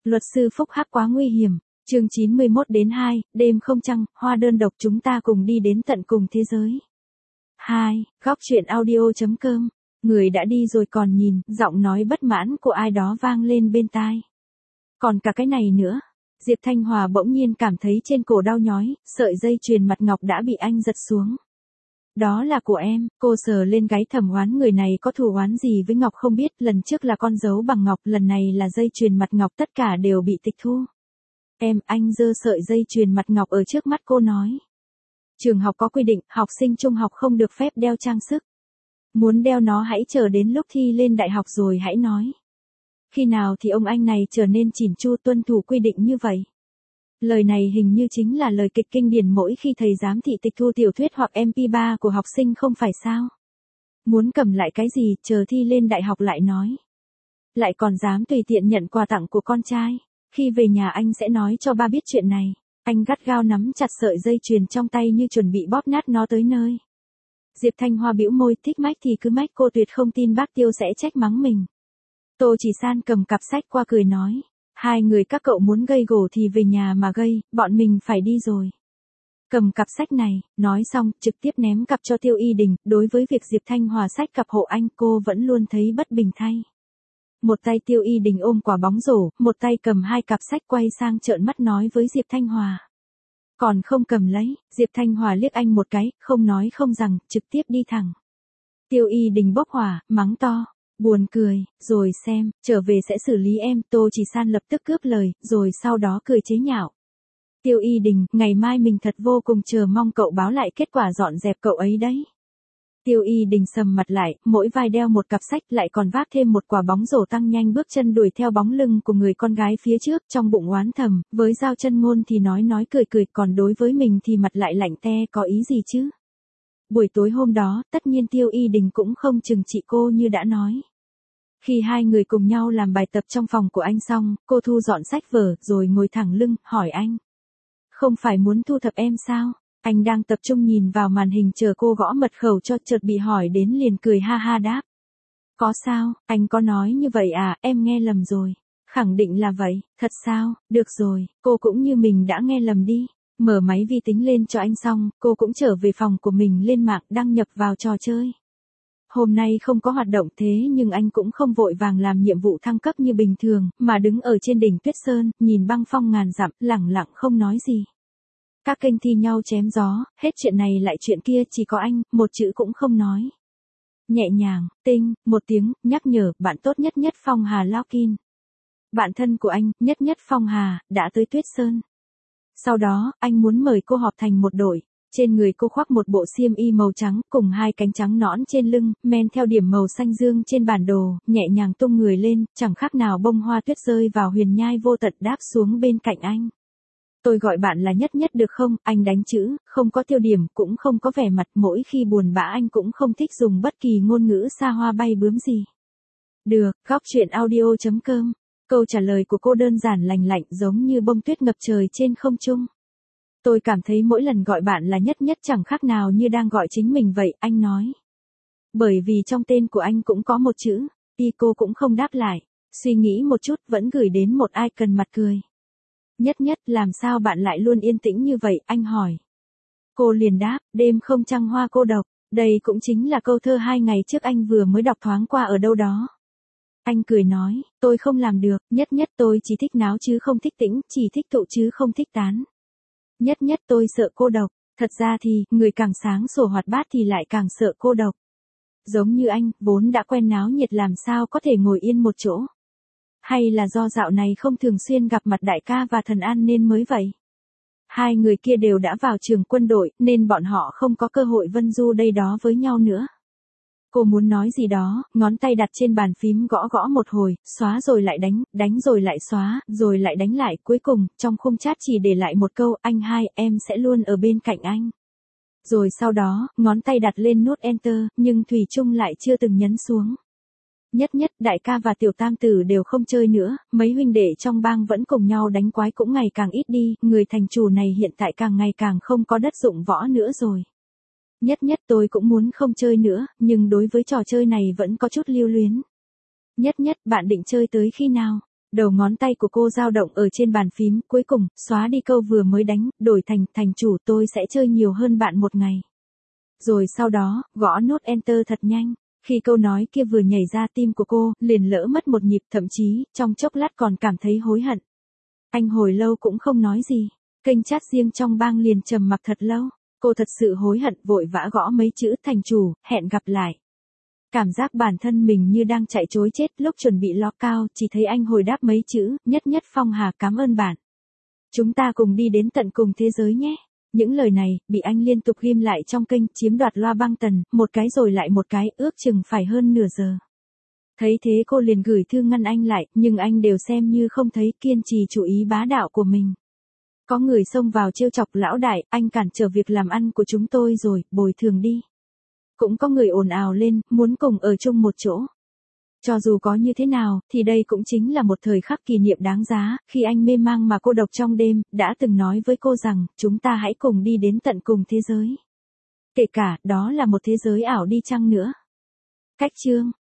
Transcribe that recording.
Luật sư phúc hắc quá nguy hiểm. Chương 91-2, đêm không trăng, hoa đơn độc chúng ta cùng đi đến tận cùng thế giới. 2. Góc truyện audio.com. Người đã đi rồi còn nhìn, giọng nói bất mãn của ai đó vang lên bên tai. Còn cả cái này nữa. Diệp Thanh Hòa bỗng nhiên cảm thấy trên cổ đau nhói, sợi dây chuyền mặt ngọc đã bị anh giật xuống. Đó là của em, cô sờ lên gáy thầm oán người này có thù oán gì với Ngọc không biết, lần trước là con dấu bằng ngọc, lần này là dây chuyền mặt ngọc, tất cả đều bị tịch thu. Anh giơ sợi dây chuyền mặt ngọc ở trước mắt cô nói. Trường học có quy định, học sinh trung học không được phép đeo trang sức. Muốn đeo nó hãy chờ đến lúc thi lên đại học rồi hãy nói. Khi nào thì ông anh này trở nên chỉn chu tuân thủ quy định như vậy? Lời này hình như chính là lời kịch kinh điển mỗi khi thầy giám thị tịch thu tiểu thuyết hoặc MP3 của học sinh không phải sao? Muốn cầm lại cái gì, chờ thi lên đại học lại nói. Lại còn dám tùy tiện nhận quà tặng của con trai. Khi về nhà anh sẽ nói cho ba biết chuyện này. Anh gắt gao nắm chặt sợi dây chuyền trong tay như chuẩn bị bóp nát nó tới nơi. Diệp Thanh Hoa bĩu môi, thích mách thì cứ mách, cô tuyệt không tin bác Tiêu sẽ trách mắng mình. Tô Chỉ San cầm cặp sách qua cười nói. Hai người các cậu muốn gây gổ thì về nhà mà gây, bọn mình phải đi rồi. Cầm cặp sách này, nói xong, trực tiếp ném cặp cho Tiêu Y Đình, đối với việc Diệp Thanh Hòa xách cặp hộ anh cô vẫn luôn thấy bất bình thay. Một tay Tiêu Y Đình ôm quả bóng rổ, một tay cầm hai cặp sách quay sang trợn mắt nói với Diệp Thanh Hòa. Còn không cầm lấy, Diệp Thanh Hòa liếc anh một cái, không nói không rằng, trực tiếp đi thẳng. Tiêu Y Đình bốc hỏa, mắng to. Buồn cười, rồi xem, trở về sẽ xử lý em, Tô Chỉ San lập tức cướp lời, rồi sau đó cười chế nhạo. Tiêu Y Đình, ngày mai mình thật vô cùng chờ mong cậu báo lại kết quả dọn dẹp cậu ấy đấy. Tiêu Y Đình sầm mặt lại, mỗi vai đeo một cặp sách lại còn vác thêm một quả bóng rổ tăng nhanh bước chân đuổi theo bóng lưng của người con gái phía trước, trong bụng oán thầm, với Giao Chân Ngôn thì nói cười cười, còn đối với mình thì mặt lại lạnh te, có ý gì chứ? Buổi tối hôm đó, tất nhiên Tiêu Y Đình cũng không trừng trị cô như đã nói. Khi hai người cùng nhau làm bài tập trong phòng của anh xong, cô thu dọn sách vở, rồi ngồi thẳng lưng, hỏi anh. Không phải muốn thu thập em sao? Anh đang tập trung nhìn vào màn hình chờ cô gõ mật khẩu cho, chợt bị hỏi đến liền cười ha ha đáp. Có sao, anh có nói như vậy à, em nghe lầm rồi. Khẳng định là vậy, thật sao, được rồi, cô cũng như mình đã nghe lầm đi. Mở máy vi tính lên cho anh xong, cô cũng trở về phòng của mình lên mạng đăng nhập vào trò chơi. Hôm nay không có hoạt động thế nhưng anh cũng không vội vàng làm nhiệm vụ thăng cấp như bình thường, mà đứng ở trên đỉnh Tuyết Sơn, nhìn băng phong ngàn dặm, lẳng lặng không nói gì. Các kênh thi nhau chém gió, hết chuyện này lại chuyện kia, chỉ có anh, một chữ cũng không nói. Nhẹ nhàng, tinh, một tiếng, nhắc nhở, bạn tốt nhất nhất Phong Hà Login. Bạn thân của anh, nhất nhất Phong Hà, đã tới Tuyết Sơn. Sau đó, anh muốn mời cô họp thành một đội. Trên người cô khoác một bộ xiêm y màu trắng, cùng hai cánh trắng nõn trên lưng, men theo điểm màu xanh dương trên bản đồ, nhẹ nhàng tung người lên, chẳng khác nào bông hoa tuyết rơi vào huyền nhai vô tận đáp xuống bên cạnh anh. Tôi gọi bạn là nhất nhất được không? Anh đánh chữ, không có tiêu điểm, cũng không có vẻ mặt, mỗi khi buồn bã anh cũng không thích dùng bất kỳ ngôn ngữ xa hoa bay bướm gì. Được, góc truyện audio.com. Câu trả lời của cô đơn giản lành lạnh giống như bông tuyết ngập trời trên không trung. Tôi cảm thấy mỗi lần gọi bạn là nhất nhất chẳng khác nào như đang gọi chính mình vậy, anh nói. Bởi vì trong tên của anh cũng có một chữ, y cô cũng không đáp lại. Suy nghĩ một chút vẫn gửi đến một icon mặt cười. Nhất nhất, làm sao bạn lại luôn yên tĩnh như vậy, anh hỏi. Cô liền đáp, đêm không trăng hoa cô độc, đây cũng chính là câu thơ 2 ngày trước anh vừa mới đọc thoáng qua ở đâu đó. Anh cười nói, tôi không làm được, nhất nhất tôi chỉ thích náo chứ không thích tĩnh, chỉ thích tụ chứ không thích tán. Nhất nhất tôi sợ cô độc, thật ra thì, người càng sáng sủa hoạt bát thì lại càng sợ cô độc. Giống như anh, vốn đã quen náo nhiệt làm sao có thể ngồi yên một chỗ. Hay là do dạo này không thường xuyên gặp mặt đại ca và Thần An nên mới vậy. Hai người kia đều đã vào trường quân đội, nên bọn họ không có cơ hội vân du đây đó với nhau nữa. Cô muốn nói gì đó, ngón tay đặt trên bàn phím gõ gõ một hồi, xóa rồi lại đánh, đánh rồi lại xóa, rồi lại đánh lại, cuối cùng, trong khung chat chỉ để lại một câu, anh hai, em sẽ luôn ở bên cạnh anh. Rồi sau đó, ngón tay đặt lên nút Enter, nhưng Thủy Chung lại chưa từng nhấn xuống. Nhất nhất, đại ca và tiểu tam tử đều không chơi nữa, mấy huynh đệ trong bang vẫn cùng nhau đánh quái cũng ngày càng ít đi, người thành chủ này hiện tại càng ngày càng không có đất dụng võ nữa rồi. Nhất nhất tôi cũng muốn không chơi nữa, nhưng đối với trò chơi này vẫn có chút lưu luyến. Nhất nhất, bạn định chơi tới khi nào? Đầu ngón tay của cô dao động ở trên bàn phím, cuối cùng, xóa đi câu vừa mới đánh, đổi thành, thành chủ tôi sẽ chơi nhiều hơn bạn một ngày. Rồi sau đó, gõ nút Enter thật nhanh. Khi câu nói kia vừa nhảy ra tim của cô, liền lỡ mất một nhịp, thậm chí, trong chốc lát còn cảm thấy hối hận. Anh hồi lâu cũng không nói gì. Kênh chat riêng trong bang liền trầm mặc thật lâu. Cô thật sự hối hận, vội vã gõ mấy chữ thành chủ, hẹn gặp lại. Cảm giác bản thân mình như đang chạy trối chết, lúc chuẩn bị lock out, chỉ thấy anh hồi đáp mấy chữ, nhất nhất Phong Hà cảm ơn bạn. Chúng ta cùng đi đến tận cùng thế giới nhé. Những lời này, bị anh liên tục ghim lại trong kênh, chiếm đoạt loa băng tần, một cái rồi lại một cái, ước chừng phải hơn nửa giờ. Thấy thế cô liền gửi thư ngăn anh lại, nhưng anh đều xem như không thấy, kiên trì chủ ý bá đạo của mình. Có người xông vào trêu chọc lão đại, anh cản trở việc làm ăn của chúng tôi rồi, bồi thường đi. Cũng có người ồn ào lên, muốn cùng ở chung một chỗ. Cho dù có như thế nào, thì đây cũng chính là một thời khắc kỷ niệm đáng giá, khi anh mê mang mà cô độc trong đêm, đã từng nói với cô rằng, chúng ta hãy cùng đi đến tận cùng thế giới. Kể cả, đó là một thế giới ảo đi chăng nữa. Cách chương